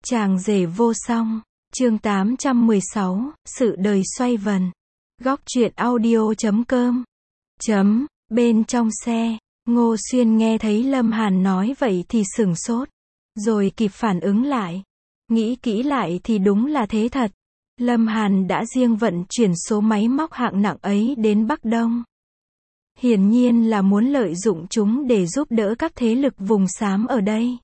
Chàng rể vô song, chương 816, sự đời xoay vần. Góc truyện audio.com. Bên trong xe, Ngô Xuyên nghe thấy Lâm Hàn nói vậy thì sửng sốt, rồi kịp phản ứng lại. Nghĩ kỹ lại thì đúng là thế thật. Lâm Hàn đã riêng vận chuyển số máy móc hạng nặng ấy đến Bắc Đông. Hiển nhiên là muốn lợi dụng chúng để giúp đỡ các thế lực vùng xám ở đây.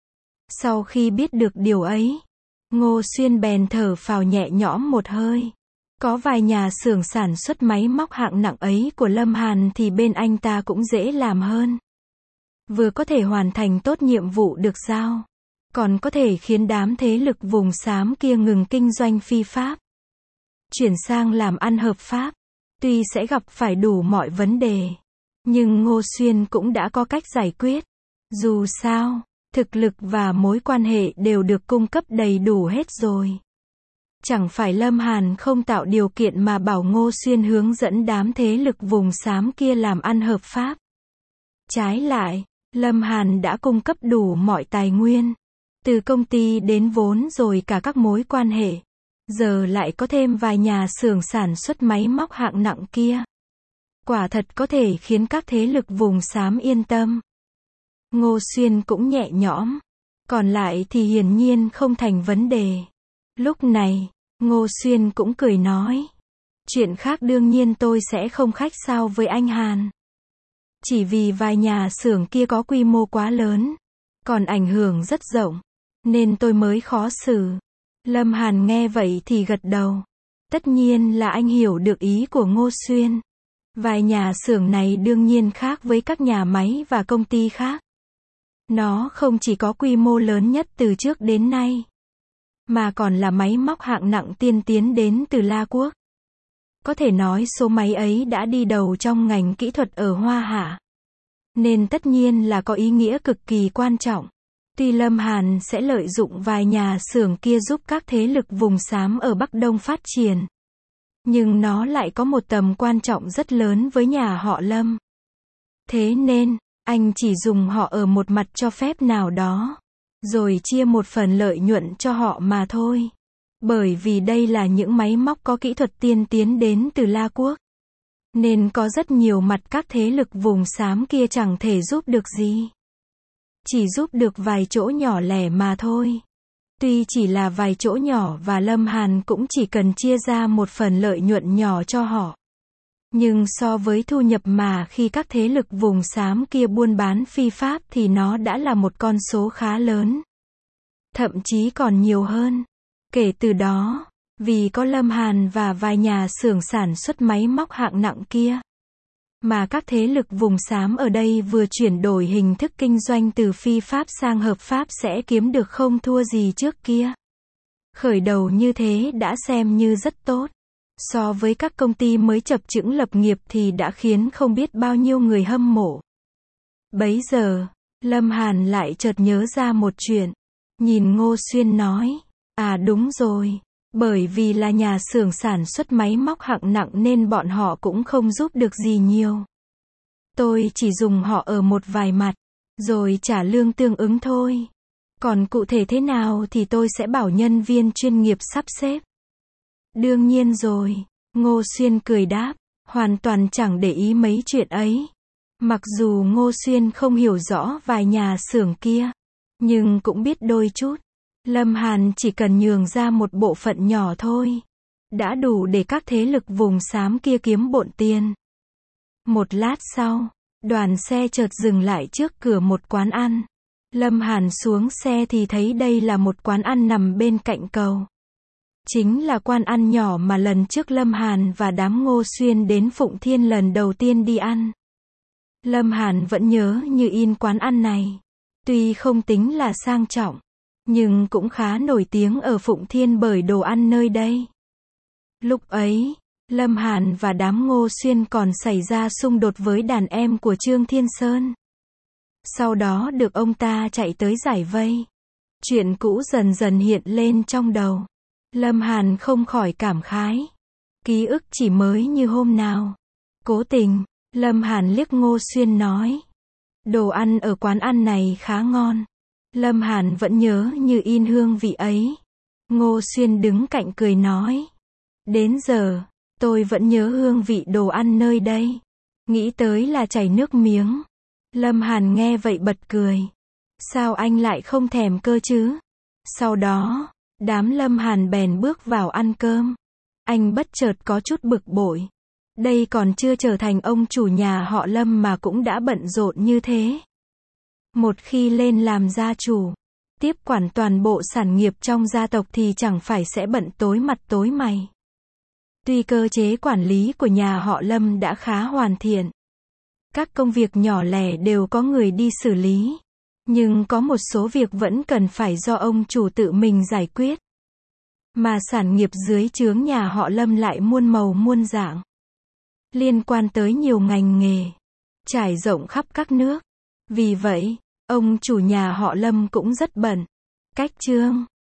Sau khi biết được điều ấy, Ngô Xuyên bèn thở phào nhẹ nhõm một hơi. Có vài nhà xưởng sản xuất máy móc hạng nặng ấy của Lâm Hàn thì bên anh ta cũng dễ làm hơn. Vừa có thể hoàn thành tốt nhiệm vụ được giao, còn có thể khiến đám thế lực vùng xám kia ngừng kinh doanh phi pháp, chuyển sang làm ăn hợp pháp. Tuy sẽ gặp phải đủ mọi vấn đề, nhưng Ngô Xuyên cũng đã có cách giải quyết. Dù sao, thực lực và mối quan hệ đều được cung cấp đầy đủ hết rồi. Chẳng phải Lâm Hàn không tạo điều kiện mà bảo Ngô Xuyên hướng dẫn đám thế lực vùng xám kia làm ăn hợp pháp. Trái lại, Lâm Hàn đã cung cấp đủ mọi tài nguyên, từ công ty đến vốn rồi cả các mối quan hệ. Giờ lại có thêm vài nhà xưởng sản xuất máy móc hạng nặng kia. Quả thật có thể khiến các thế lực vùng xám yên tâm. Ngô Xuyên cũng nhẹ nhõm. Còn lại thì hiển nhiên không thành vấn đề. Lúc này, Ngô Xuyên cũng cười nói. Chuyện khác đương nhiên tôi sẽ không khách sáo với anh Hàn. Chỉ vì vài nhà xưởng kia có quy mô quá lớn, còn ảnh hưởng rất rộng, nên tôi mới khó xử. Lâm Hàn nghe vậy thì gật đầu. Tất nhiên là anh hiểu được ý của Ngô Xuyên. Vài nhà xưởng này đương nhiên khác với các nhà máy và công ty khác. Nó không chỉ có quy mô lớn nhất từ trước đến nay, mà còn là máy móc hạng nặng tiên tiến đến từ La Quốc. Có thể nói số máy ấy đã đi đầu trong ngành kỹ thuật ở Hoa Hạ, nên tất nhiên là có ý nghĩa cực kỳ quan trọng. Tuy Lâm Hàn sẽ lợi dụng vài nhà xưởng kia giúp các thế lực vùng xám ở Bắc Đông phát triển, nhưng nó lại có một tầm quan trọng rất lớn với nhà họ Lâm. Thế nên, anh chỉ dùng họ ở một mặt cho phép nào đó, rồi chia một phần lợi nhuận cho họ mà thôi. Bởi vì đây là những máy móc có kỹ thuật tiên tiến đến từ La Quốc, nên có rất nhiều mặt các thế lực vùng xám kia chẳng thể giúp được gì. Chỉ giúp được vài chỗ nhỏ lẻ mà thôi. Tuy chỉ là vài chỗ nhỏ và Lâm Hàn cũng chỉ cần chia ra một phần lợi nhuận nhỏ cho họ. Nhưng so với thu nhập mà khi các thế lực vùng xám kia buôn bán phi pháp thì nó đã là một con số khá lớn. Thậm chí còn nhiều hơn. Kể từ đó, vì có Lâm Hàn và vài nhà xưởng sản xuất máy móc hạng nặng kia, mà các thế lực vùng xám ở đây vừa chuyển đổi hình thức kinh doanh từ phi pháp sang hợp pháp sẽ kiếm được không thua gì trước kia. Khởi đầu như thế đã xem như rất tốt. So với các công ty mới chập chững lập nghiệp thì đã khiến không biết bao nhiêu người hâm mộ. Bấy giờ, Lâm Hàn lại chợt nhớ ra một chuyện. Nhìn Ngô Xuyên nói, à đúng rồi, bởi vì là nhà xưởng sản xuất máy móc hạng nặng nên bọn họ cũng không giúp được gì nhiều. Tôi chỉ dùng họ ở một vài mặt, rồi trả lương tương ứng thôi. Còn cụ thể thế nào thì tôi sẽ bảo nhân viên chuyên nghiệp sắp xếp. Đương nhiên rồi, Ngô Xuyên cười đáp, hoàn toàn chẳng để ý mấy chuyện ấy. Mặc dù Ngô Xuyên không hiểu rõ vài nhà xưởng kia, nhưng cũng biết đôi chút. Lâm Hàn chỉ cần nhường ra một bộ phận nhỏ thôi, đã đủ để các thế lực vùng xám kia kiếm bộn tiền. Một lát sau, đoàn xe chợt dừng lại trước cửa một quán ăn. Lâm Hàn xuống xe thì thấy đây là một quán ăn nằm bên cạnh cầu. Chính là quán ăn nhỏ mà lần trước Lâm Hàn và đám Ngô Xuyên đến Phụng Thiên lần đầu tiên đi ăn. Lâm Hàn vẫn nhớ như in quán ăn này. Tuy không tính là sang trọng, nhưng cũng khá nổi tiếng ở Phụng Thiên bởi đồ ăn nơi đây. Lúc ấy, Lâm Hàn và đám Ngô Xuyên còn xảy ra xung đột với đàn em của Trương Thiên Sơn. Sau đó được ông ta chạy tới giải vây. Chuyện cũ dần dần hiện lên trong đầu. Lâm Hàn không khỏi cảm khái. Ký ức chỉ mới như hôm nào. Cố tình, Lâm Hàn liếc Ngô Xuyên nói. Đồ ăn ở quán ăn này khá ngon. Lâm Hàn vẫn nhớ như in hương vị ấy. Ngô Xuyên đứng cạnh cười nói. Đến giờ, tôi vẫn nhớ hương vị đồ ăn nơi đây. Nghĩ tới là chảy nước miếng. Lâm Hàn nghe vậy bật cười. Sao anh lại không thèm cơ chứ? Sau đó, đám Lâm Hàn bèn bước vào ăn cơm. Anh bất chợt có chút bực bội. Đây còn chưa trở thành ông chủ nhà họ Lâm mà cũng đã bận rộn như thế. Một khi lên làm gia chủ, tiếp quản toàn bộ sản nghiệp trong gia tộc thì chẳng phải sẽ bận tối mặt tối mày. Tuy cơ chế quản lý của nhà họ Lâm đã khá hoàn thiện, các công việc nhỏ lẻ đều có người đi xử lý, nhưng có một số việc vẫn cần phải do ông chủ tự mình giải quyết. Mà sản nghiệp dưới trướng nhà họ Lâm lại muôn màu muôn dạng, liên quan tới nhiều ngành nghề, trải rộng khắp các nước. Vì vậy, ông chủ nhà họ Lâm cũng rất bận. Cách chương